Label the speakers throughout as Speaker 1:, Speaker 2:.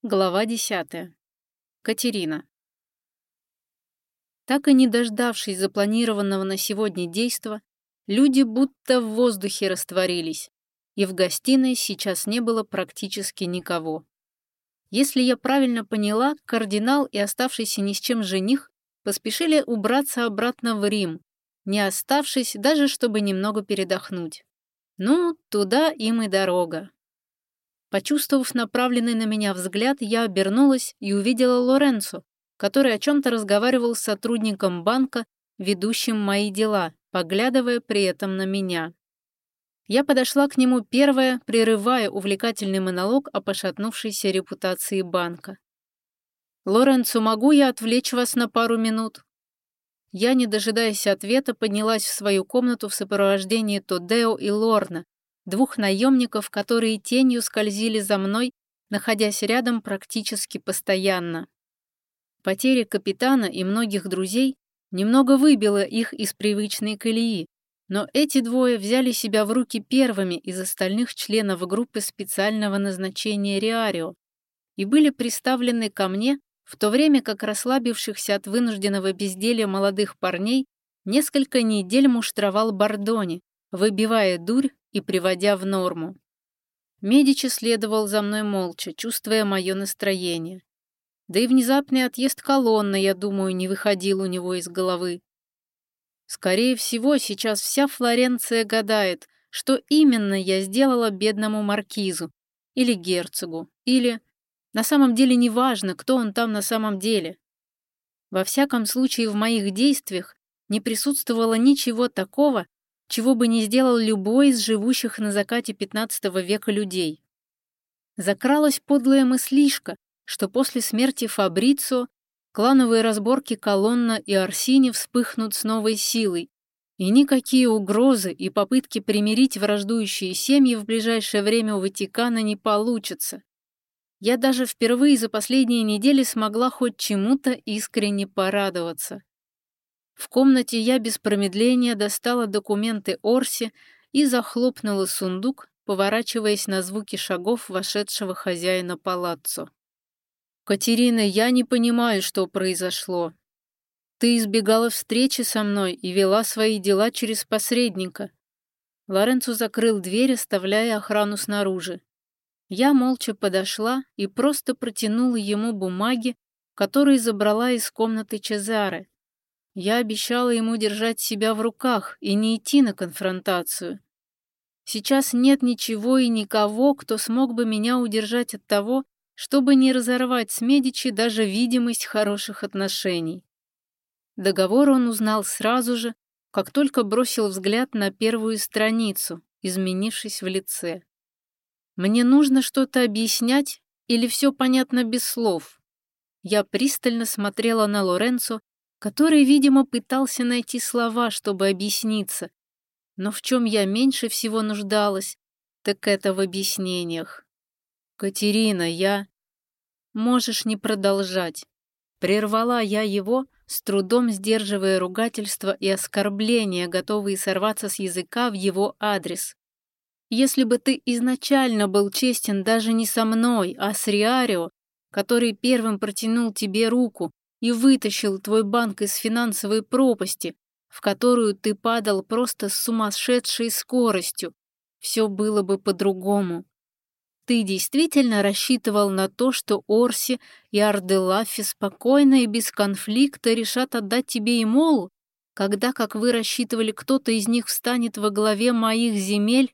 Speaker 1: Глава 10. Катерина. Так и не дождавшись запланированного на сегодня действа, люди будто в воздухе растворились, и в гостиной сейчас не было практически никого. Если я правильно поняла, кардинал и оставшийся ни с чем жених поспешили убраться обратно в Рим, не оставшись даже, чтобы немного передохнуть. Ну, туда им и дорога. Почувствовав направленный на меня взгляд, я обернулась и увидела Лоренцо, который о чем-то разговаривал с сотрудником банка, ведущим мои дела, поглядывая при этом на меня. Я подошла к нему первая, прерывая увлекательный монолог о пошатнувшейся репутации банка. «Лоренцо, могу я отвлечь вас на пару минут?» Я, не дожидаясь ответа, поднялась в свою комнату в сопровождении Тодео и Лорна, двух наемников, которые тенью скользили за мной, находясь рядом практически постоянно. Потеря капитана и многих друзей немного выбила их из привычной колеи, но эти двое взяли себя в руки первыми из остальных членов группы специального назначения Риарио и были приставлены ко мне, в то время как расслабившихся от вынужденного безделья молодых парней несколько недель муштровал Бордони, выбивая дурь и приводя в норму. Медичи следовал за мной молча, чувствуя мое настроение. Да и внезапный отъезд колонны, я думаю, не выходил у него из головы. Скорее всего, сейчас вся Флоренция гадает, что именно я сделала бедному маркизу, или герцогу, или... На самом деле неважно, кто он там на самом деле. Во всяком случае, в моих действиях не присутствовало ничего такого, чего бы не сделал любой из живущих на закате XV века людей. Закралась подлая мыслишка, что после смерти Фабрицио клановые разборки Колонна и Орсини вспыхнут с новой силой, и никакие угрозы и попытки примирить враждующие семьи в ближайшее время у Ватикана не получатся. Я даже впервые за последние недели смогла хоть чему-то искренне порадоваться. В комнате я без промедления достала документы Орси и захлопнула сундук, поворачиваясь на звуки шагов вошедшего хозяина палаццо. «Катерина, я не понимаю, что произошло. Ты избегала встречи со мной и вела свои дела через посредника». Лоренцо закрыл дверь, оставляя охрану снаружи. Я молча подошла и просто протянула ему бумаги, которые забрала из комнаты Чезаре. Я обещала ему держать себя в руках и не идти на конфронтацию. Сейчас нет ничего и никого, кто смог бы меня удержать от того, чтобы не разорвать с Медичи даже видимость хороших отношений. Договор он узнал сразу же, как только бросил взгляд на первую страницу, изменившись в лице. Мне нужно что-то объяснять или все понятно без слов? Я пристально смотрела на Лоренцо, который, видимо, пытался найти слова, чтобы объясниться. Но в чем я меньше всего нуждалась, так это в объяснениях. «Катерина, я...» «Можешь не продолжать». Прервала я его, с трудом сдерживая ругательства и оскорбления, готовые сорваться с языка в его адрес. Если бы ты изначально был честен даже не со мной, а с Риарио, который первым протянул тебе руку и вытащил твой банк из финансовой пропасти, в которую ты падал просто с сумасшедшей скоростью, все было бы по-другому. Ты действительно рассчитывал на то, что Орси и Арделафи спокойно и без конфликта решат отдать тебе Имолу, когда, как вы рассчитывали, кто-то из них встанет во главе моих земель?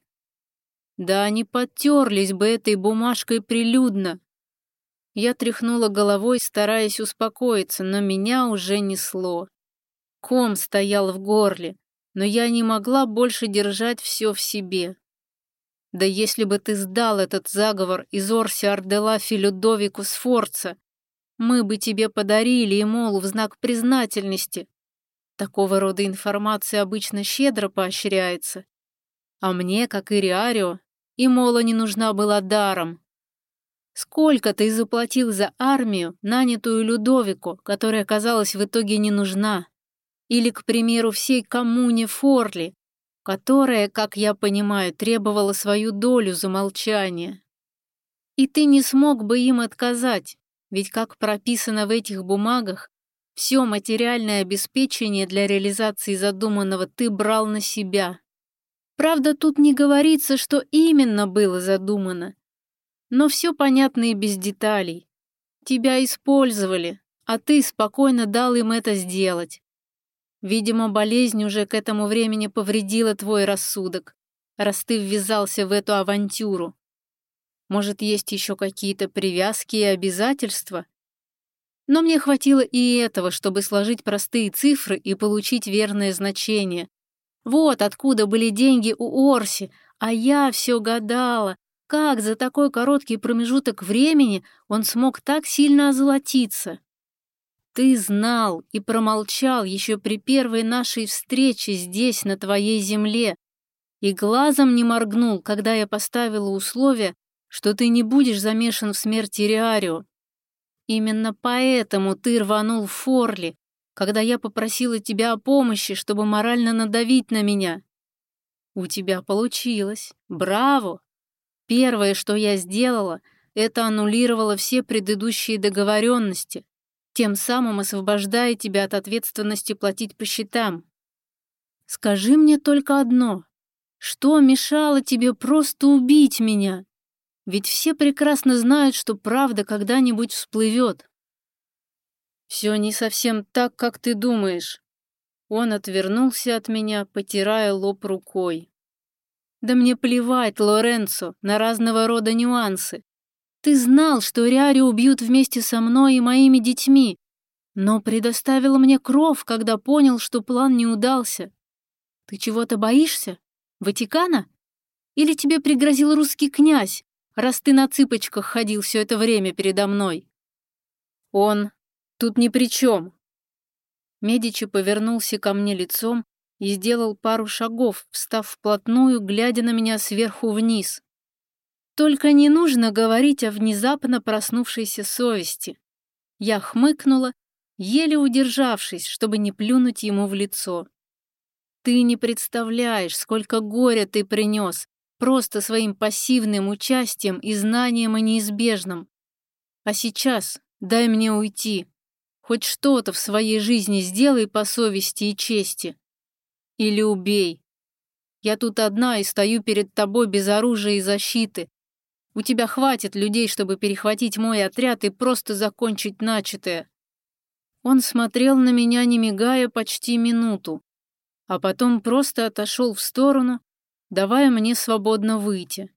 Speaker 1: Да они подтерлись бы этой бумажкой прилюдно. Я тряхнула головой, стараясь успокоиться, но меня уже несло. Ком стоял в горле, но я не могла больше держать все в себе. Да если бы ты сдал этот заговор из Орси Арделафи Людовику Сфорца, мы бы тебе подарили Эмолу в знак признательности. Такого рода информация обычно щедро поощряется. А мне, как и Риарио, Эмола не нужна была даром. Сколько ты заплатил за армию, нанятую Людовику, которая оказалась в итоге не нужна? Или, к примеру, всей коммуне Форли, которая, как я понимаю, требовала свою долю за молчание? И ты не смог бы им отказать, ведь, как прописано в этих бумагах, все материальное обеспечение для реализации задуманного ты брал на себя. Правда, тут не говорится, что именно было задумано, но все понятно и без деталей. Тебя использовали, а ты спокойно дал им это сделать. Видимо, болезнь уже к этому времени повредила твой рассудок, раз ты ввязался в эту авантюру. Может, есть еще какие-то привязки и обязательства? Но мне хватило и этого, чтобы сложить простые цифры и получить верное значение. Вот откуда были деньги у Орси, а я все гадала, как за такой короткий промежуток времени он смог так сильно озолотиться. Ты знал и промолчал еще при первой нашей встрече здесь, на твоей земле, и глазом не моргнул, когда я поставила условие, что ты не будешь замешан в смерти Риарио. Именно поэтому ты рванул в Форли, когда я попросила тебя о помощи, чтобы морально надавить на меня. У тебя получилось. Браво! Первое, что я сделала, это аннулировала все предыдущие договоренности, тем самым освобождая тебя от ответственности платить по счетам. Скажи мне только одно. Что мешало тебе просто убить меня? Ведь все прекрасно знают, что правда когда-нибудь всплывет. Все не совсем так, как ты думаешь. Он отвернулся от меня, потирая лоб рукой. Да мне плевать, Лоренцо, на разного рода нюансы. Ты знал, что Риарио убьют вместе со мной и моими детьми, но предоставил мне кров, когда понял, что план не удался. Ты чего-то боишься? Ватикана? Или тебе пригрозил русский князь, раз ты на цыпочках ходил все это время передо мной? Он тут ни при чем. Медичи повернулся ко мне лицом и сделал пару шагов, встав вплотную, глядя на меня сверху вниз. Только не нужно говорить о внезапно проснувшейся совести. Я хмыкнула, еле удержавшись, чтобы не плюнуть ему в лицо. Ты не представляешь, сколько горя ты принес, просто своим пассивным участием и знанием о неизбежном. А сейчас дай мне уйти. Хоть что-то в своей жизни сделай по совести и чести. Или убей. Я тут одна и стою перед тобой без оружия и защиты. У тебя хватит людей, чтобы перехватить мой отряд и просто закончить начатое. Он смотрел на меня, не мигая, почти минуту, а потом просто отошел в сторону, давая мне свободно выйти.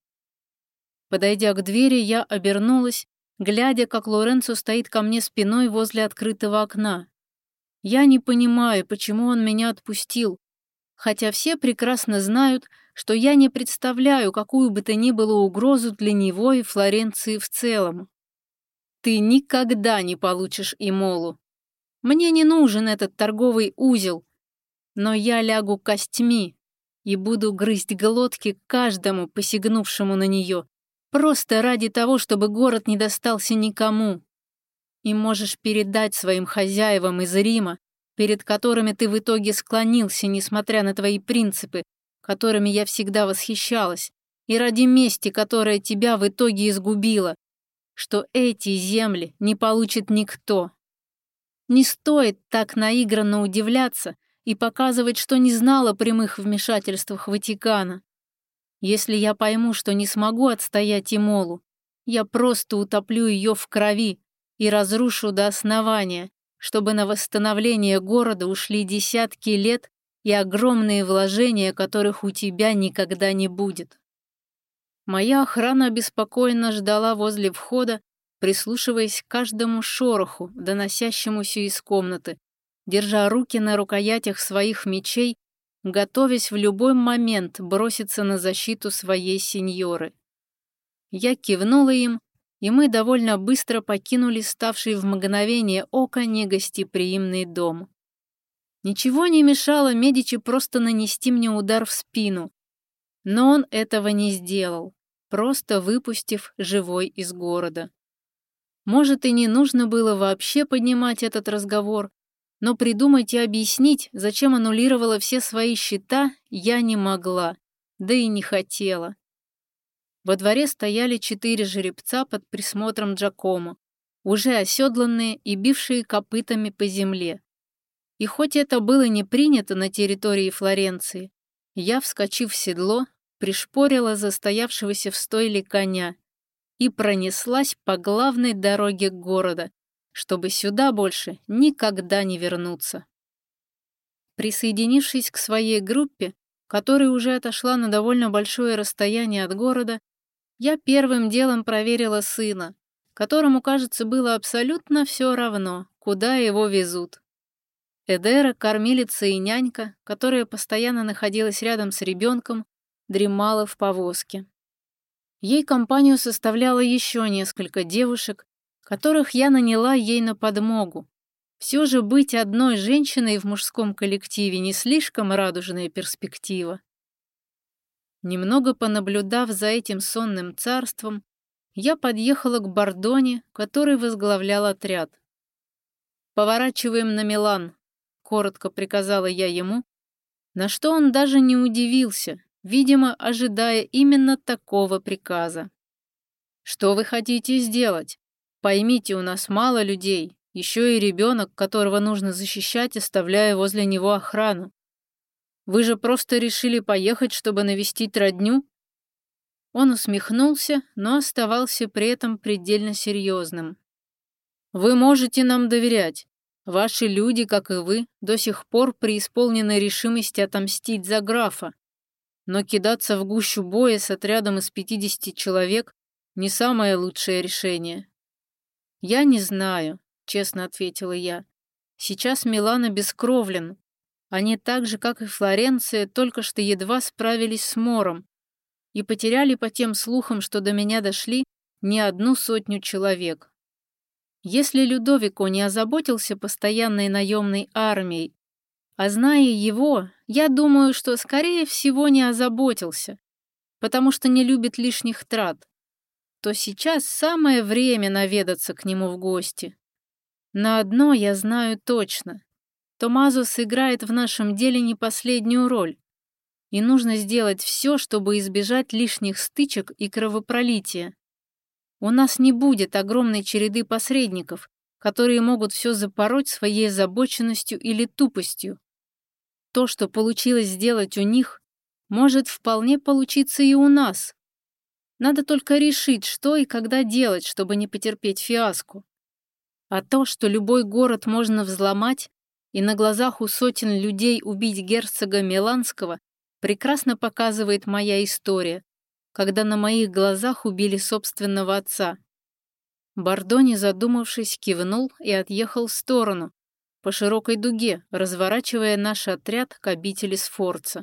Speaker 1: Подойдя к двери, я обернулась, глядя, как Лоренцо стоит ко мне спиной возле открытого окна. Я не понимаю, почему он меня отпустил, хотя все прекрасно знают, что я не представляю какую бы то ни было угрозу для него и Флоренции в целом. Ты никогда не получишь Имолу. Мне не нужен этот торговый узел, но я лягу костьми и буду грызть глотки каждому, посягнувшему на нее, просто ради того, чтобы город не достался никому. И можешь передать своим хозяевам из Рима, перед которыми ты в итоге склонился, несмотря на твои принципы, которыми я всегда восхищалась, и ради мести, которая тебя в итоге изгубила, что эти земли не получит никто. Не стоит так наигранно удивляться и показывать, что не знала о прямых вмешательствах Ватикана. Если я пойму, что не смогу отстоять Имолу, я просто утоплю ее в крови и разрушу до основания, чтобы на восстановление города ушли десятки лет и огромные вложения, которых у тебя никогда не будет. Моя охрана обеспокоенно ждала возле входа, прислушиваясь к каждому шороху, доносящемуся из комнаты, держа руки на рукоятях своих мечей, готовясь в любой момент броситься на защиту своей сеньоры. Я кивнула им, и мы довольно быстро покинули ставший в мгновение ока негостеприимный дом. Ничего не мешало Медичи просто нанести мне удар в спину, но он этого не сделал, просто выпустив живой из города. Может, и не нужно было вообще поднимать этот разговор, но придумать и объяснить, зачем аннулировала все свои счета, я не могла, да и не хотела. Во дворе стояли 4 жеребца под присмотром Джакомо, уже оседланные и бившие копытами по земле. И хоть это было не принято на территории Флоренции, я, вскочив в седло, пришпорила застоявшегося в стойле коня и пронеслась по главной дороге города, чтобы сюда больше никогда не вернуться. Присоединившись к своей группе, которая уже отошла на довольно большое расстояние от города, я первым делом проверила сына, которому, кажется, было абсолютно все равно, куда его везут. Эдера, кормилица и нянька, которая постоянно находилась рядом с ребенком, дремала в повозке. Ей компанию составляло еще несколько девушек, которых я наняла ей на подмогу. Все же быть одной женщиной в мужском коллективе не слишком радужная перспектива. Немного понаблюдав за этим сонным царством, я подъехала к Бордоне, который возглавлял отряд. «Поворачиваем на Милан», — коротко приказала я ему, на что он даже не удивился, видимо, ожидая именно такого приказа. «Что вы хотите сделать? Поймите, у нас мало людей, еще и ребенок, которого нужно защищать, оставляя возле него охрану. Вы же просто решили поехать, чтобы навестить родню?» Он усмехнулся, но оставался при этом предельно серьезным. «Вы можете нам доверять. Ваши люди, как и вы, до сих пор преисполнены решимости отомстить за графа. Но кидаться в гущу боя с отрядом из 50 человек не самое лучшее решение». «Я не знаю», — честно ответила я. «Сейчас Милан обескровлен. Они так же, как и Флоренция, только что едва справились с мором и потеряли по тем слухам, что до меня дошли, не 100 человек. Если Людовико не озаботился постоянной наемной армией, а зная его, я думаю, что, скорее всего, не озаботился, потому что не любит лишних трат, то сейчас самое время наведаться к нему в гости. На одно я знаю точно. Томмазо сыграет в нашем деле не последнюю роль, и нужно сделать все, чтобы избежать лишних стычек и кровопролития. У нас не будет огромной череды посредников, которые могут все запороть своей озабоченностью или тупостью. То, что получилось сделать у них, может вполне получиться и у нас. Надо только решить, что и когда делать, чтобы не потерпеть фиаско. А то, что любой город можно взломать и на глазах у сотен людей убить герцога Миланского, прекрасно показывает моя история, когда на моих глазах убили собственного отца. Бордони, задумавшись, кивнул и отъехал в сторону, по широкой дуге, разворачивая наш отряд к обители Сфорца.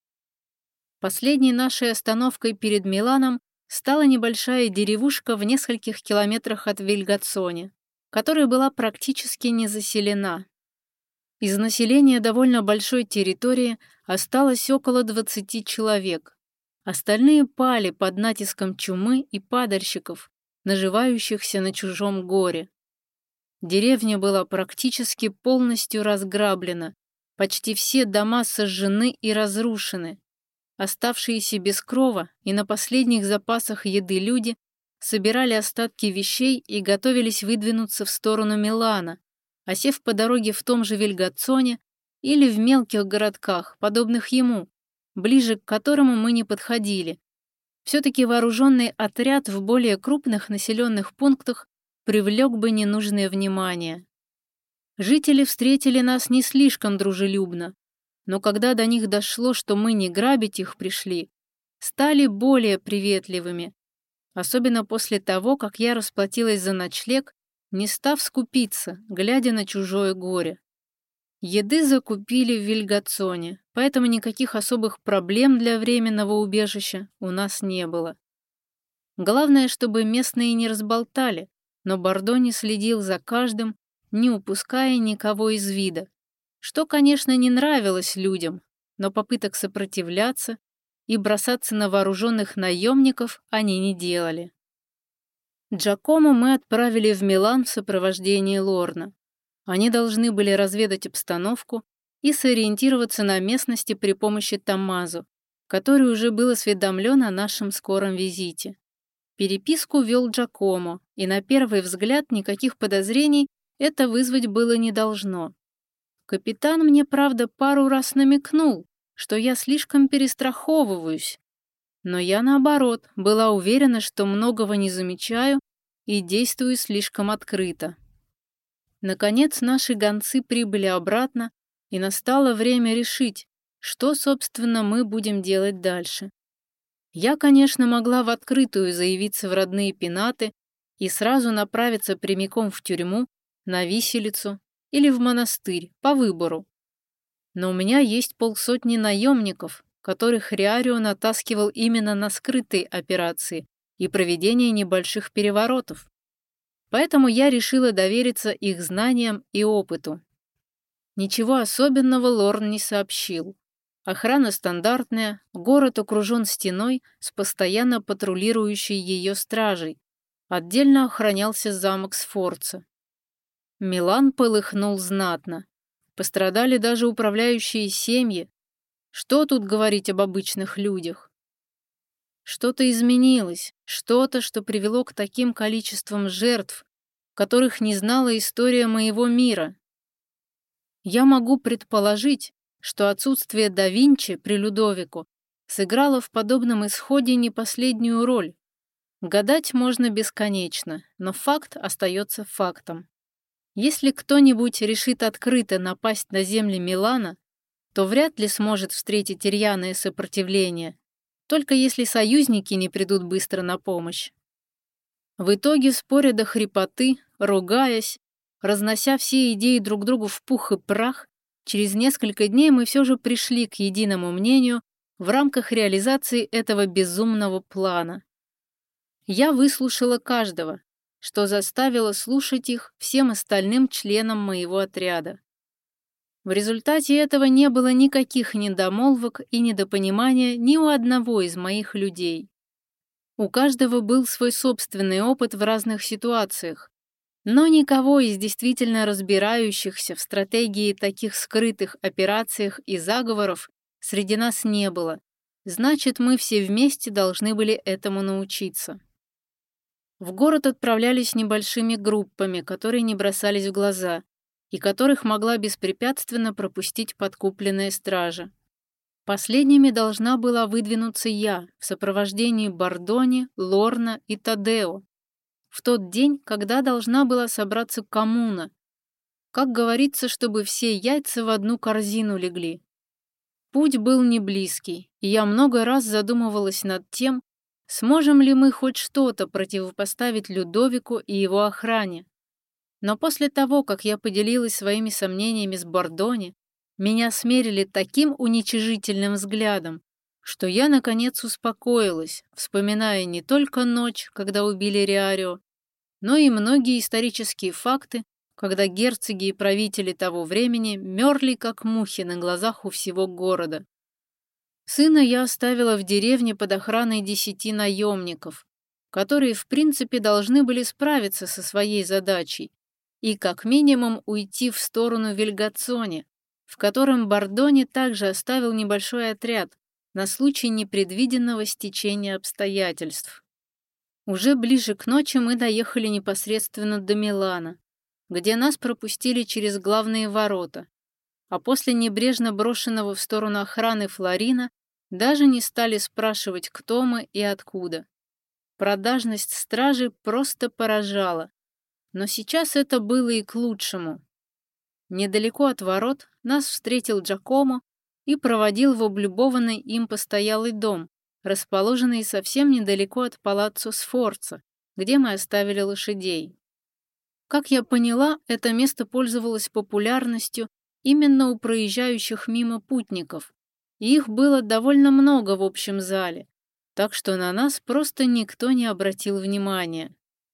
Speaker 1: Последней нашей остановкой перед Миланом стала небольшая деревушка в нескольких километрах от Вильгацоне, которая была практически не заселена. Из населения довольно большой территории осталось около 20 человек. Остальные пали под натиском чумы и падальщиков, наживающихся на чужом горе. Деревня была практически полностью разграблена, почти все дома сожжены и разрушены. Оставшиеся без крова и на последних запасах еды люди собирали остатки вещей и готовились выдвинуться в сторону Милана, осев по дороге в том же Вильгацоне или в мелких городках, подобных ему, ближе к которому мы не подходили. Все-таки вооруженный отряд в более крупных населенных пунктах привлек бы ненужное внимание. Жители встретили нас не слишком дружелюбно, но когда до них дошло, что мы не грабить их пришли, стали более приветливыми, особенно после того, как я расплатилась за ночлег, не став скупиться, глядя на чужое горе. Еды закупили в Вильгацоне, поэтому никаких особых проблем для временного убежища у нас не было. Главное, чтобы местные не разболтали, но Бордони следил за каждым, не упуская никого из вида, что, конечно, не нравилось людям, но попыток сопротивляться и бросаться на вооруженных наемников они не делали. Джакомо мы отправили в Милан в сопровождении Лорна. Они должны были разведать обстановку и сориентироваться на местности при помощи Томмазо, который уже был осведомлен о нашем скором визите. Переписку вел Джакомо, и на первый взгляд никаких подозрений это вызвать было не должно. Капитан мне, правда, пару раз намекнул, что я слишком перестраховываюсь, но я, наоборот, была уверена, что многого не замечаю и действую слишком открыто. Наконец, наши гонцы прибыли обратно, и настало время решить, что, собственно, мы будем делать дальше. Я, конечно, могла в открытую заявиться в родные пенаты и сразу направиться прямиком в тюрьму, на виселицу или в монастырь, по выбору. Но у меня есть полсотни наемников, которых Риарио натаскивал именно на скрытые операции и проведение небольших переворотов. Поэтому я решила довериться их знаниям и опыту. Ничего особенного Лорн не сообщил. Охрана стандартная, город окружен стеной с постоянно патрулирующей ее стражей. Отдельно охранялся замок Сфорца. Милан полыхнул знатно. Пострадали даже управляющие семьи. Что тут говорить об обычных людях? Что-то изменилось, что-то, что привело к таким количествам жертв, которых не знала история моего мира. Я могу предположить, что отсутствие да Винчи при Людовику сыграло в подобном исходе не последнюю роль. Гадать можно бесконечно, но факт остается фактом. Если кто-нибудь решит открыто напасть на земли Милана, то вряд ли сможет встретить рьяное сопротивление, только если союзники не придут быстро на помощь. В итоге, споря до хрипоты, ругаясь, разнося все идеи друг другу в пух и прах, через несколько дней мы все же пришли к единому мнению в рамках реализации этого безумного плана. Я выслушала каждого, что заставило слушать их всем остальным членам моего отряда. В результате этого не было никаких недомолвок и недопонимания ни у одного из моих людей. У каждого был свой собственный опыт в разных ситуациях, но никого из действительно разбирающихся в стратегии таких скрытых операциях и заговоров среди нас не было. Значит, мы все вместе должны были этому научиться. В город отправлялись небольшими группами, которые не бросались в глаза, и которых могла беспрепятственно пропустить подкупленная стража. Последними должна была выдвинуться я в сопровождении Бардони, Лорна и Тадео в тот день, когда должна была собраться коммуна. Как говорится, чтобы все яйца в одну корзину легли. Путь был не близкий, и я много раз задумывалась над тем, сможем ли мы хоть что-то противопоставить Людовику и его охране. Но после того, как я поделилась своими сомнениями с Бардони, меня смерили таким уничижительным взглядом, что я, наконец, успокоилась, вспоминая не только ночь, когда убили Риарио, но и многие исторические факты, когда герцоги и правители того времени мерли, как мухи на глазах у всего города. Сына я оставила в деревне под охраной 10 наемников, которые, в принципе, должны были справиться со своей задачей и, как минимум, уйти в сторону Вильгацоне, в котором Бардони также оставил небольшой отряд на случай непредвиденного стечения обстоятельств. Уже ближе к ночи мы доехали непосредственно до Милана, где нас пропустили через главные ворота, а после небрежно брошенного в сторону охраны Флорина даже не стали спрашивать, кто мы и откуда. Продажность стражи просто поражала, но сейчас это было и к лучшему. Недалеко от ворот нас встретил Джакомо и проводил в облюбованный им постоялый дом, расположенный совсем недалеко от палаццо Сфорца, где мы оставили лошадей. Как я поняла, это место пользовалось популярностью именно у проезжающих мимо путников, и их было довольно много в общем зале, так что на нас просто никто не обратил внимания.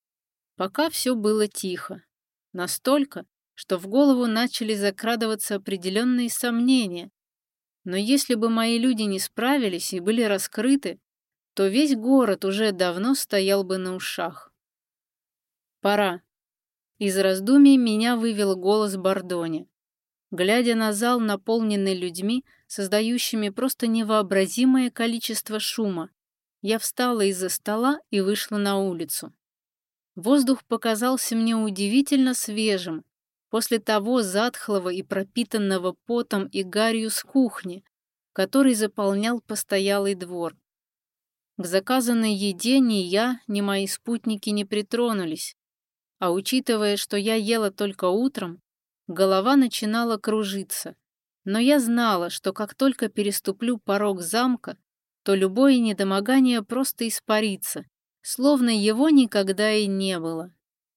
Speaker 1: Пока все было тихо. Настолько, что в голову начали закрадываться определенные сомнения. Но если бы мои люди не справились и были раскрыты, то весь город уже давно стоял бы на ушах. Пора. Из раздумий меня вывел голос Бардони. Глядя на зал, наполненный людьми, создающими просто невообразимое количество шума, я встала из-за стола и вышла на улицу. Воздух показался мне удивительно свежим после того затхлого и пропитанного потом и гарью с кухни, который заполнял постоялый двор. К заказанной еде ни я, ни мои спутники не притронулись, а учитывая, что я ела только утром, голова начинала кружиться. Но я знала, что как только переступлю порог замка, то любое недомогание просто испарится, словно его никогда и не было.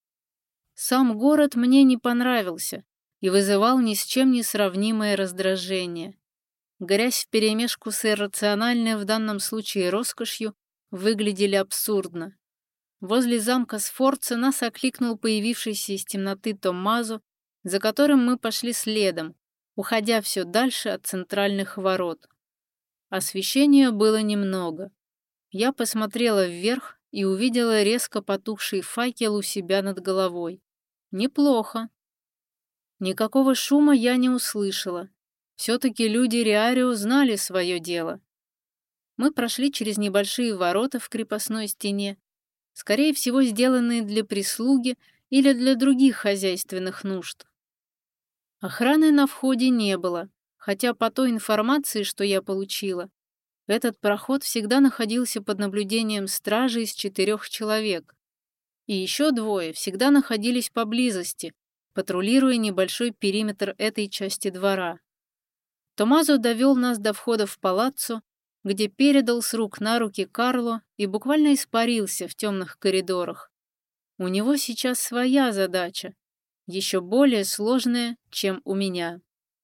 Speaker 1: Сам город мне не понравился и вызывал ни с чем не сравнимое раздражение. Грязь вперемешку с иррациональной в данном случае роскошью выглядели абсурдно. Возле замка Сфорца нас окликнул появившийся из темноты Томмазо, за которым мы пошли следом, уходя все дальше от центральных ворот. Освещения было немного. Я посмотрела вверх и увидела резко потухший факел у себя над головой. Неплохо. Никакого шума я не услышала. Все-таки люди Риарио знали свое дело. Мы прошли через небольшие ворота в крепостной стене, скорее всего, сделанные для прислуги или для других хозяйственных нужд. Охраны на входе не было, хотя по той информации, что я получила, этот проход всегда находился под наблюдением стражи из 4 человек. И еще 2 всегда находились поблизости, патрулируя небольшой периметр этой части двора. Томмазо довел нас до входа в палаццо, где передал с рук на руки Карло и буквально испарился в темных коридорах. У него сейчас своя задача, еще более сложная, чем у меня.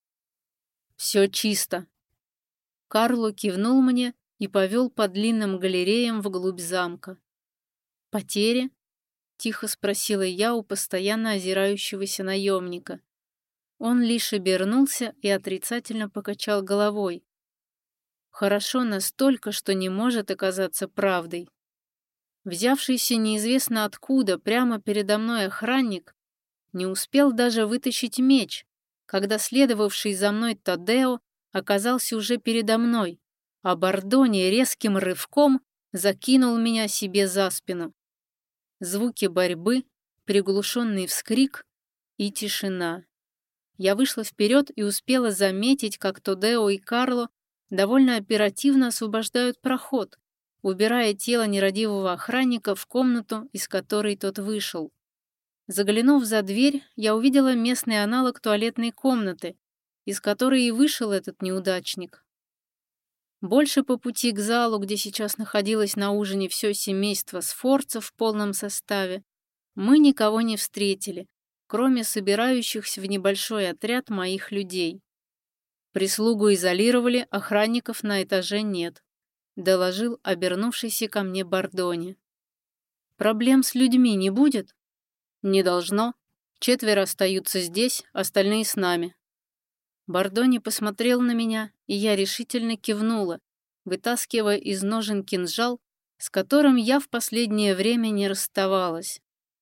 Speaker 1: «Все чисто». Карло кивнул мне и повел по длинным галереям вглубь замка. «Потери?» — тихо спросила я у постоянно озирающегося наемника. Он лишь обернулся и отрицательно покачал головой. Хорошо настолько, что не может оказаться правдой. Взявшийся неизвестно откуда прямо передо мной охранник не успел даже вытащить меч, когда следовавший за мной Тадео оказался уже передо мной, а Бардони резким рывком закинул меня себе за спину. Звуки борьбы, приглушенный вскрик и тишина. Я вышла вперед и успела заметить, как Тадео и Карло довольно оперативно освобождают проход, убирая тело нерадивого охранника в комнату, из которой тот вышел. Заглянув за дверь, я увидела местный аналог туалетной комнаты, из которой и вышел этот неудачник. Больше по пути к залу, где сейчас находилось на ужине все семейство Сфорца в полном составе, мы никого не встретили, кроме собирающихся в небольшой отряд моих людей. Прислугу изолировали, охранников на этаже нет, доложил обернувшийся ко мне Бардони. Проблем с людьми не будет? Не должно. 4 остаются здесь, остальные с нами. Бардони посмотрел на меня, и я решительно кивнула, вытаскивая из ножен кинжал, с которым я в последнее время не расставалась.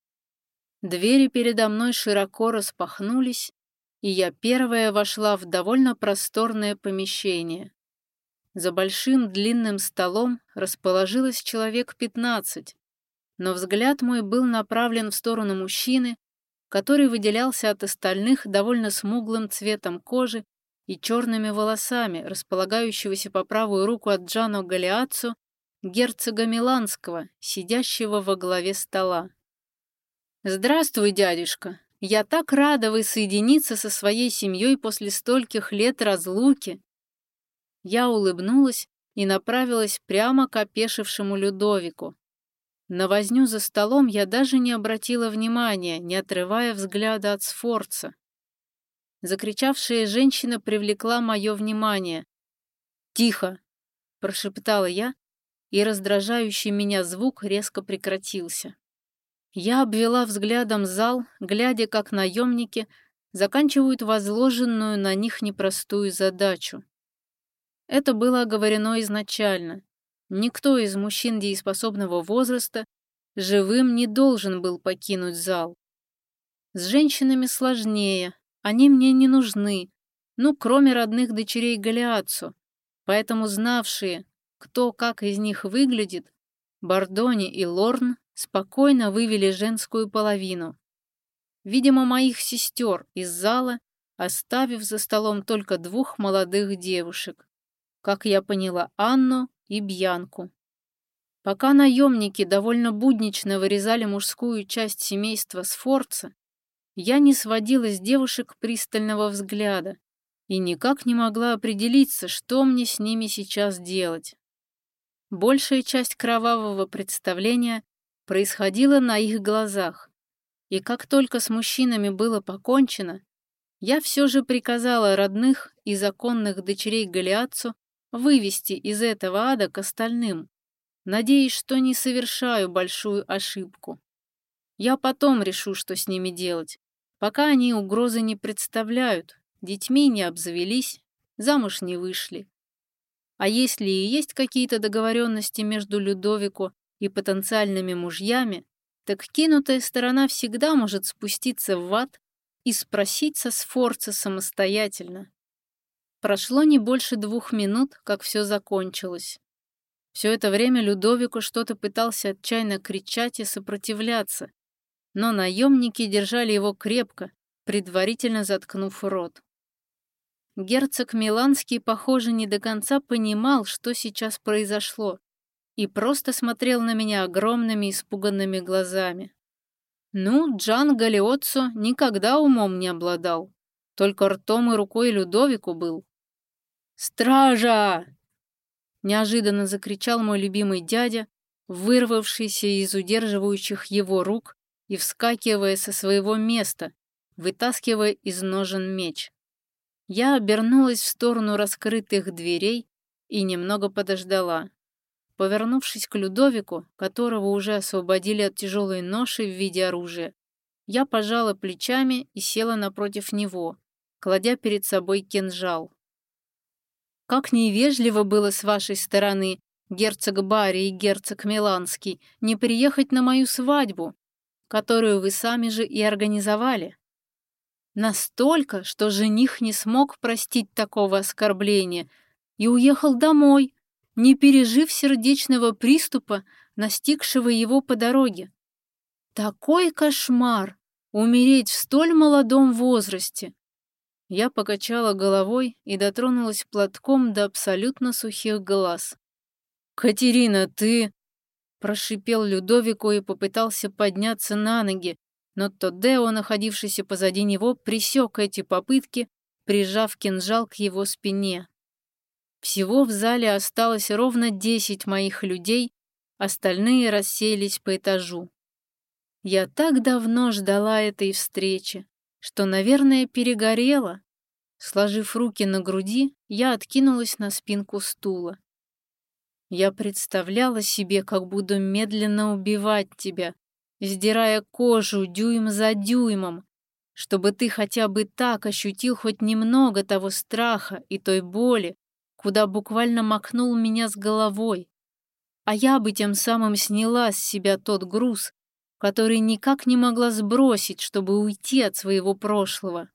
Speaker 1: Двери передо мной широко распахнулись, и я первая вошла в довольно просторное помещение. За большим длинным столом расположилось человек 15, но взгляд мой был направлен в сторону мужчины, который выделялся от остальных довольно смуглым цветом кожи и черными волосами, располагающегося по правую руку от Джано Галиаццо, герцога Миланского, сидящего во главе стола. «Здравствуй, дядюшка! Я так рада воссоединиться со своей семьей после стольких лет разлуки!» Я улыбнулась и направилась прямо к опешившему Людовику. На возню за столом я даже не обратила внимания, не отрывая взгляда от Сфорца. Закричавшая женщина привлекла мое внимание. «Тихо!» – прошептала я, и раздражающий меня звук резко прекратился. Я обвела взглядом зал, глядя, как наемники заканчивают возложенную на них непростую задачу. Это было оговорено изначально. Никто из мужчин дееспособного возраста живым не должен был покинуть зал. С женщинами сложнее, Они мне не нужны, ну, кроме родных дочерей Голиатцу. Поэтому знавшие, кто как из них выглядит, Бардони и Лорн спокойно вывели женскую половину. Видимо, моих сестер из зала, оставив за столом только двух молодых девушек, как я поняла, Анну и Бьянку. Пока наемники довольно буднично вырезали мужскую часть семейства Сфорца, я не сводила с девушек пристального взгляда и никак не могла определиться, что мне с ними сейчас делать. Большая часть кровавого представления происходила на их глазах, и как только с мужчинами было покончено, я все же приказала родных и законных дочерей Голиатцу вывести из этого ада к остальным, надеясь, что не совершаю большую ошибку. Я потом решу, что с ними делать, пока они угрозы не представляют, детьми не обзавелись, замуж не вышли. А если и есть какие-то договоренности между Людовико и потенциальными мужьями, так кинутая сторона всегда может спуститься в ад и спросить со Сфорца самостоятельно. Прошло не больше 2 минут, как все закончилось. Все это время Людовико что-то пытался отчаянно кричать и сопротивляться, но наемники держали его крепко, предварительно заткнув рот. Герцог Миланский, похоже, не до конца понимал, что сейчас произошло, и просто смотрел на меня огромными испуганными глазами. Ну, Джан Галиоццо никогда умом не обладал, только ртом и рукой Людовику был. «Стража!» — неожиданно закричал мой любимый дядя, вырвавшийся из удерживающих его рук и вскакивая со своего места, вытаскивая из ножен меч. Я обернулась в сторону раскрытых дверей и немного подождала. Повернувшись к Людовику, которого уже освободили от тяжелой ноши в виде оружия, я пожала плечами и села напротив него, кладя перед собой кинжал. «Как невежливо было с вашей стороны, герцог Барри и герцог Миланский, не приехать на мою свадьбу, которую вы сами же и организовали. Настолько, что жених не смог простить такого оскорбления и уехал домой, не пережив сердечного приступа, настигшего его по дороге. Такой кошмар! Умереть в столь молодом возрасте!» Я покачала головой и дотронулась платком до абсолютно сухих глаз. «Катерина, ты...» — прошипел Людовико и попытался подняться на ноги, но Тоддео, находившийся позади него, пресек эти попытки, прижав кинжал к его спине. Всего в зале осталось ровно 10 моих людей, остальные рассеялись по этажу. Я так давно ждала этой встречи, что, наверное, перегорела. Сложив руки на груди, я откинулась на спинку стула. Я представляла себе, как буду медленно убивать тебя, сдирая кожу дюйм за дюймом, чтобы ты хотя бы так ощутил хоть немного того страха и той боли, куда буквально макнул меня с головой. А я бы тем самым сняла с себя тот груз, который никак не могла сбросить, чтобы уйти от своего прошлого.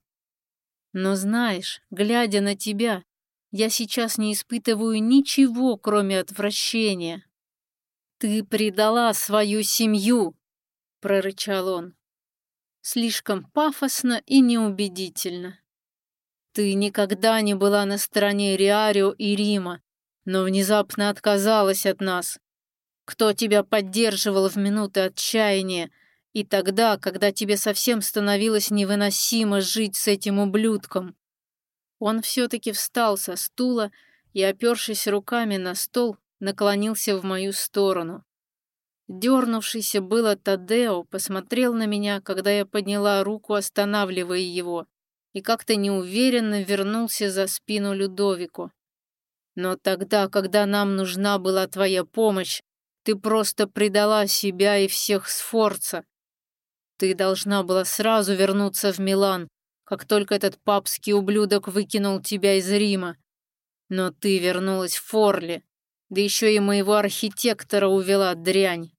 Speaker 1: Но знаешь, глядя на тебя, я сейчас не испытываю ничего, кроме отвращения. «Ты предала свою семью!» — прорычал он. Слишком пафосно и неубедительно. «Ты никогда не была на стороне Риарио и Рима, но внезапно отказалась от нас. Кто тебя поддерживал в минуты отчаяния и тогда, когда тебе совсем становилось невыносимо жить с этим ублюдком?» Он все-таки встал со стула и, опершись руками на стол, наклонился в мою сторону. Дернувшийся было Тадео посмотрел на меня, когда я подняла руку, останавливая его, и как-то неуверенно вернулся за спину Людовику. «Но тогда, когда нам нужна была твоя помощь, ты просто предала себя и всех Сфорца. Ты должна была сразу вернуться в Милан, как только этот папский ублюдок выкинул тебя из Рима. Но ты вернулась в Форли, да еще и моего архитектора увела дрянь».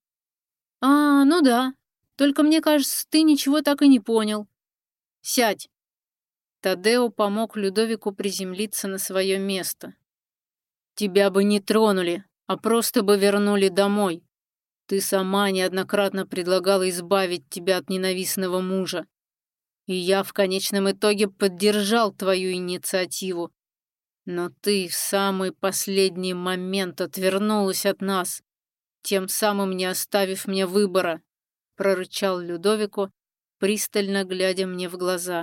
Speaker 1: «А, ну да. Только мне кажется, ты ничего так и не понял. Сядь». Тадео помог Людовику приземлиться на свое место. «Тебя бы не тронули, а просто бы вернули домой. Ты сама неоднократно предлагала избавить тебя от ненавистного мужа. И я в конечном итоге поддержал твою инициативу. Но ты в самый последний момент отвернулась от нас, тем самым не оставив мне выбора», — прорычал Людовико, пристально глядя мне в глаза.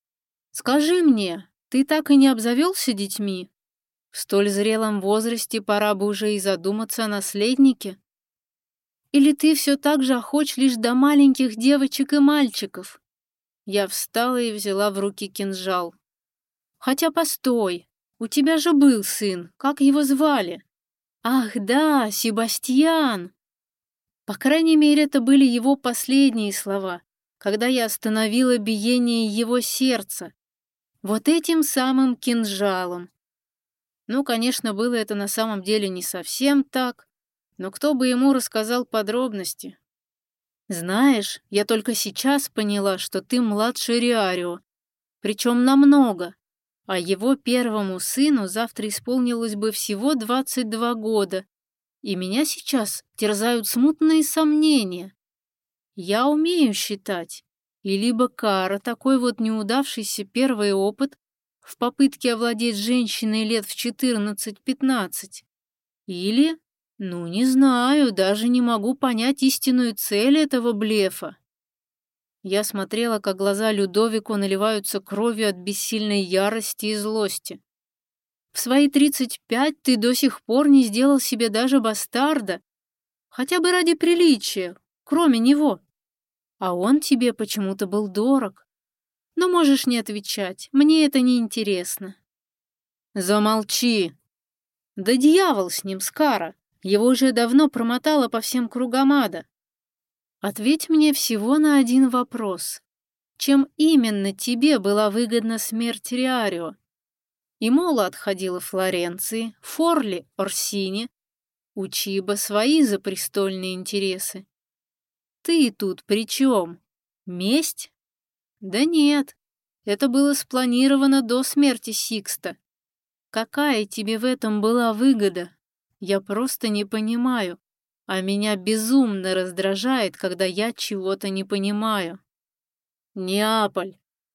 Speaker 1: «Скажи мне, ты так и не обзавелся детьми? В столь зрелом возрасте пора бы уже и задуматься о наследнике. Или ты все так же охоч лишь до маленьких девочек и мальчиков?» Я встала и взяла в руки кинжал. «Хотя постой, у тебя же был сын, как его звали?» «Ах да, Себастьян!» По крайней мере, это были его последние слова, когда я остановила биение его сердца. Вот этим самым кинжалом. Ну, конечно, было это на самом деле не совсем так, но кто бы ему рассказал подробности? «Знаешь, я только сейчас поняла, что ты младше Риарио, причем намного, а его первому сыну завтра исполнилось бы всего 22 года, и меня сейчас терзают смутные сомнения. Я умею считать, и либо Кара такой вот неудавшийся первый опыт в попытке овладеть женщиной лет в 14-15, или, ну не знаю, даже не могу понять истинную цель этого блефа». Я смотрела, как глаза Людовико наливаются кровью от бессильной ярости и злости. «В свои 35 ты до сих пор не сделал себе даже бастарда, хотя бы ради приличия, кроме него. А он тебе почему-то был дорог. Но можешь не отвечать, мне это не интересно». «Замолчи!» «Да дьявол с ним, Скара! Его уже давно промотало по всем кругам ада. Ответь мне всего на один вопрос. Чем именно тебе была выгодна смерть Риарио? Имола отходила Флоренции, Форли — Орсини, у Чиба свои запрестольные интересы. Ты тут при чем? Месть? Да нет, это было спланировано до смерти Сикста. Какая тебе в этом была выгода? Я просто не понимаю, а меня безумно раздражает, когда я чего-то не понимаю. Неаполь.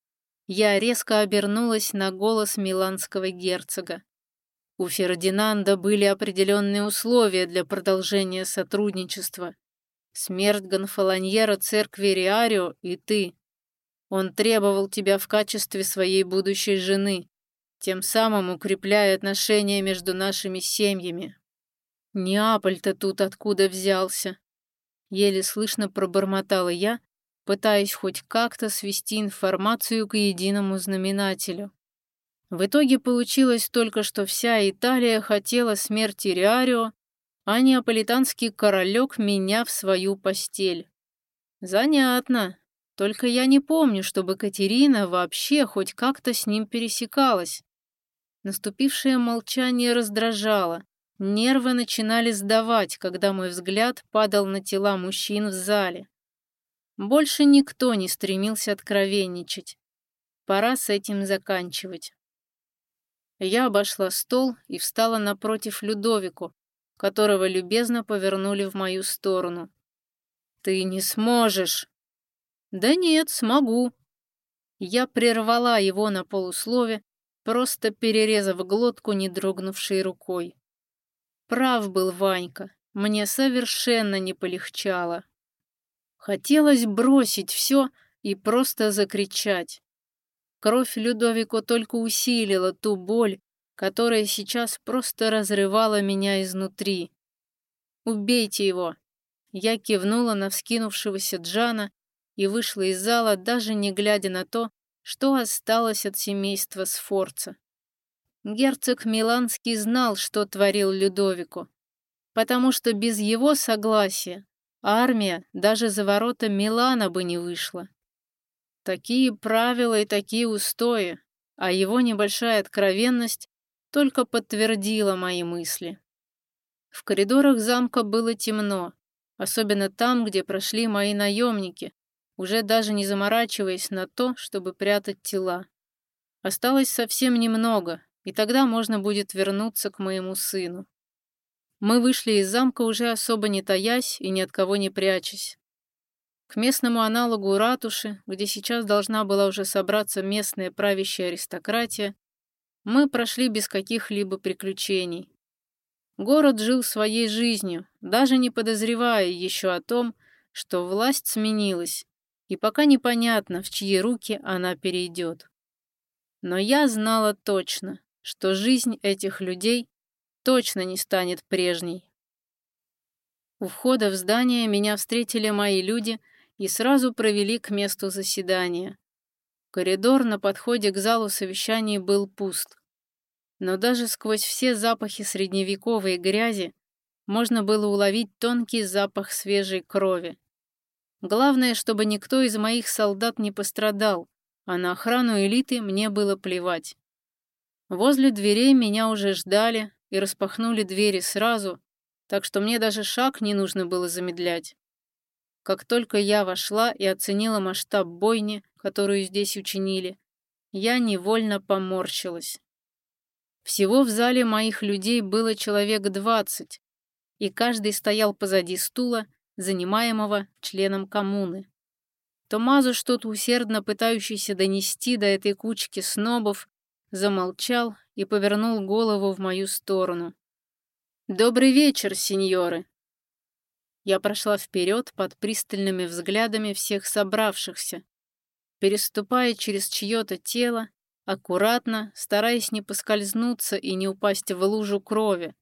Speaker 1: Я резко обернулась на голос миланского герцога. У Фердинанда были определенные условия для продолжения сотрудничества. Смерть Гонфалоньера церкви Риарио и ты. Он требовал тебя в качестве своей будущей жены, тем самым укрепляя отношения между нашими семьями. Неаполь-то тут откуда взялся? Еле слышно пробормотала я, пытаясь хоть как-то свести информацию к единому знаменателю. В итоге получилось только, что вся Италия хотела смерти Риарио, а неаполитанский королек меня в свою постель. Занятно. Только я не помню, чтобы Катерина вообще хоть как-то с ним пересекалась. Наступившее молчание раздражало. Нервы начинали сдавать, когда мой взгляд падал на тела мужчин в зале. Больше никто не стремился откровенничать. Пора с этим заканчивать. Я обошла стол и встала напротив Людовико, которого любезно повернули в мою сторону. «Ты не сможешь!» «Да нет, смогу!» Я прервала его на полуслове, просто перерезав глотку не дрогнувшей рукой. Прав был Ванька, мне совершенно не полегчало. Хотелось бросить все и просто закричать. Кровь Людовико только усилила ту боль, которая сейчас просто разрывала меня изнутри. «Убейте его!» Я кивнула на вскинувшегося Джана и вышла из зала, даже не глядя на то, что осталось от семейства Сфорца. Герцог Миланский знал, что творил Людовико, потому что без его согласия армия даже за ворота Милана бы не вышла. Такие правила и такие устои, а его небольшая откровенность только подтвердила мои мысли. В коридорах замка было темно, особенно там, где прошли мои наемники, уже даже не заморачиваясь на то, чтобы прятать тела. Осталось совсем немного, и тогда можно будет вернуться к моему сыну. Мы вышли из замка уже особо не таясь и ни от кого не прячась. К местному аналогу ратуши, где сейчас должна была уже собраться местная правящая аристократия, мы прошли без каких-либо приключений. Город жил своей жизнью, даже не подозревая еще о том, что власть сменилась, и пока непонятно, в чьи руки она перейдет. Но я знала точно, что жизнь этих людей точно не станет прежней. У входа в здание меня встретили мои люди и сразу провели к месту заседания. Коридор на подходе к залу совещаний был пуст. Но даже сквозь все запахи средневековой грязи можно было уловить тонкий запах свежей крови. Главное, чтобы никто из моих солдат не пострадал, а на охрану элиты мне было плевать. Возле дверей меня уже ждали и распахнули двери сразу, так что мне даже шаг не нужно было замедлять. Как только я вошла и оценила масштаб бойни, которую здесь учинили, я невольно поморщилась. Всего в зале моих людей было человек 20, и каждый стоял позади стула, занимаемого членом коммуны. Томазо, что-то усердно пытающийся донести до этой кучки снобов, замолчал и повернул голову в мою сторону. «Добрый вечер, сеньоры!» Я прошла вперед под пристальными взглядами всех собравшихся, переступая через чье-то тело, аккуратно, стараясь не поскользнуться и не упасть в лужу крови.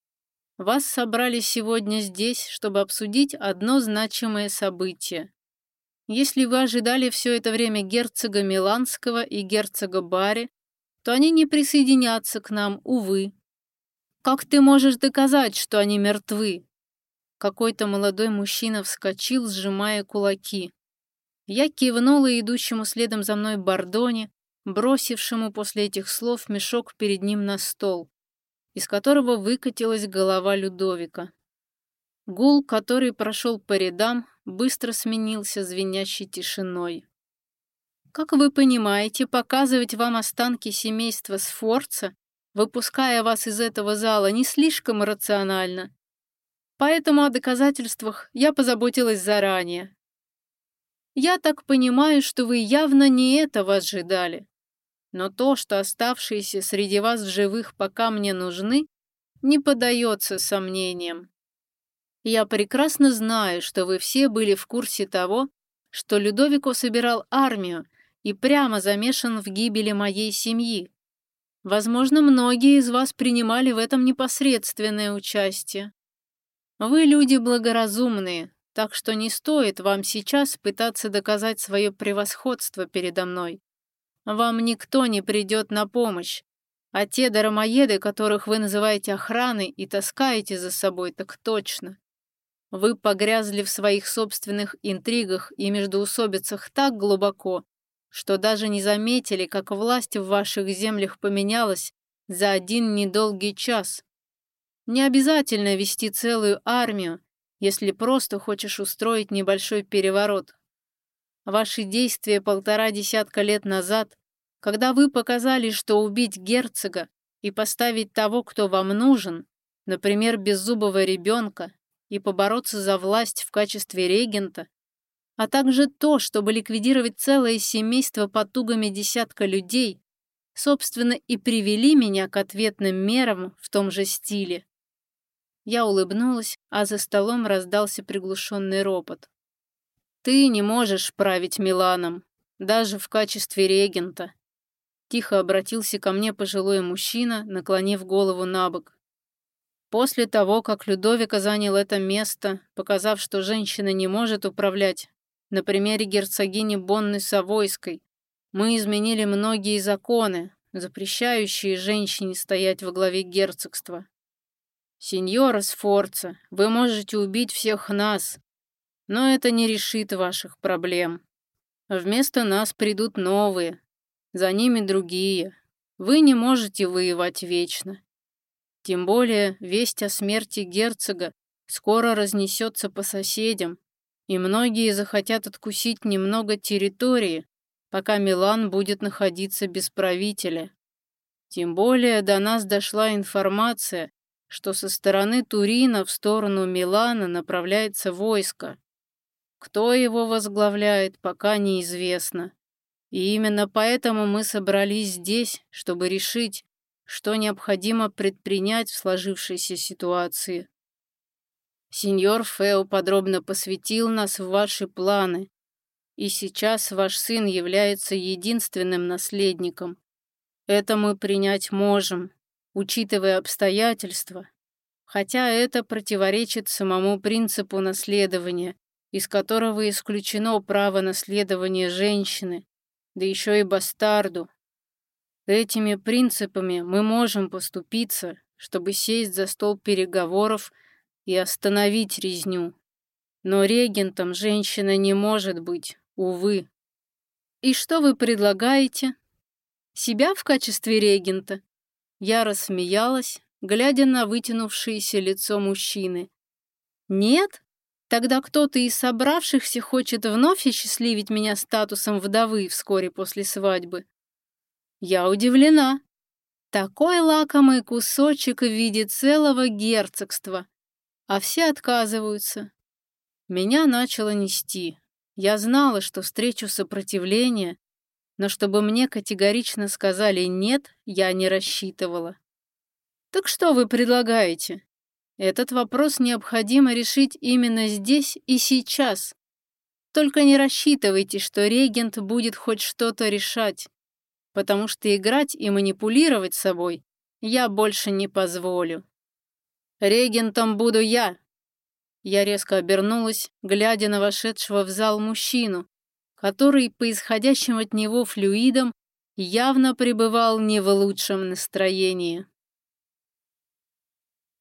Speaker 1: Вас собрали сегодня здесь, чтобы обсудить одно значимое событие. Если вы ожидали все это время герцога Миланского и герцога Барри, то они не присоединятся к нам, увы. Как ты можешь доказать, что они мертвы? Какой-то молодой мужчина вскочил, сжимая кулаки. Я кивнула идущему следом за мной Бордоне, бросившему после этих слов мешок перед ним на стол, из которого выкатилась голова Людовика. Гул, который прошел по рядам, быстро сменился звенящей тишиной. Как вы понимаете, показывать вам останки семейства Сфорца, выпуская вас из этого зала, не слишком рационально. Поэтому о доказательствах я позаботилась заранее. Я так понимаю, что вы явно не этого ожидали. Но то, что оставшиеся среди вас в живых пока мне нужны, не поддается сомнениям. Я прекрасно знаю, что вы все были в курсе того, что Людовико собирал армию и прямо замешан в гибели моей семьи. Возможно, многие из вас принимали в этом непосредственное участие. Вы люди благоразумные, так что не стоит вам сейчас пытаться доказать свое превосходство передо мной. Вам никто не придет на помощь, а те дармоеды, которых вы называете охраной и таскаете за собой, так точно. Вы погрязли в своих собственных интригах и междоусобицах так глубоко, что даже не заметили, как власть в ваших землях поменялась за один недолгий час. Не обязательно вести целую армию, если просто хочешь устроить небольшой переворот. Ваши действия 1,5 лет назад, когда вы показали, что убить герцога и поставить того, кто вам нужен, например, беззубого ребенка, и побороться за власть в качестве регента, а также то, чтобы ликвидировать целое семейство потугами десятка людей, собственно, и привели меня к ответным мерам в том же стиле. Я улыбнулась, а за столом раздался приглушенный ропот. «Ты не можешь править Миланом, даже в качестве регента», тихо обратился ко мне пожилой мужчина, наклонив голову на бок. После того, как Людовико занял это место, показав, что женщина не может управлять, на примере герцогини Бонны Савойской, мы изменили многие законы, запрещающие женщине стоять во главе герцогства. Сеньора Сфорца, вы можете убить всех нас, но это не решит ваших проблем. Вместо нас придут новые, за ними другие. Вы не можете воевать вечно. Тем более весть о смерти герцога скоро разнесется по соседям, и многие захотят откусить немного территории, пока Милан будет находиться без правителя. Тем более до нас дошла информация, что со стороны Турина в сторону Милана направляется войско. Кто его возглавляет, пока неизвестно. И именно поэтому мы собрались здесь, чтобы решить, что необходимо предпринять в сложившейся ситуации. Сеньор Фео подробно посвятил нас в ваши планы, и сейчас ваш сын является единственным наследником. Это мы принять можем, учитывая обстоятельства, хотя это противоречит самому принципу наследования, из которого исключено право наследования женщины, да еще и бастарду. Этими принципами мы можем поступиться, чтобы сесть за стол переговоров и остановить резню. Но регентом женщина не может быть, увы. И что вы предлагаете? Себя в качестве регента? Я рассмеялась, глядя на вытянувшееся лицо мужчины. Нет? Тогда кто-то из собравшихся хочет вновь осчастливить меня статусом вдовы вскоре после свадьбы. Я удивлена. Такой лакомый кусочек в виде целого герцогства. А все отказываются. Меня начало нести. Я знала, что встречу сопротивление, но чтобы мне категорично сказали «нет», я не рассчитывала. Так что вы предлагаете? Этот вопрос необходимо решить именно здесь и сейчас. Только не рассчитывайте, что регент будет хоть что-то решать, потому что играть и манипулировать собой я больше не позволю. Регентом буду я. Я резко обернулась, глядя на вошедшего в зал мужчину, который по исходящим от него флюидам явно пребывал не в лучшем настроении.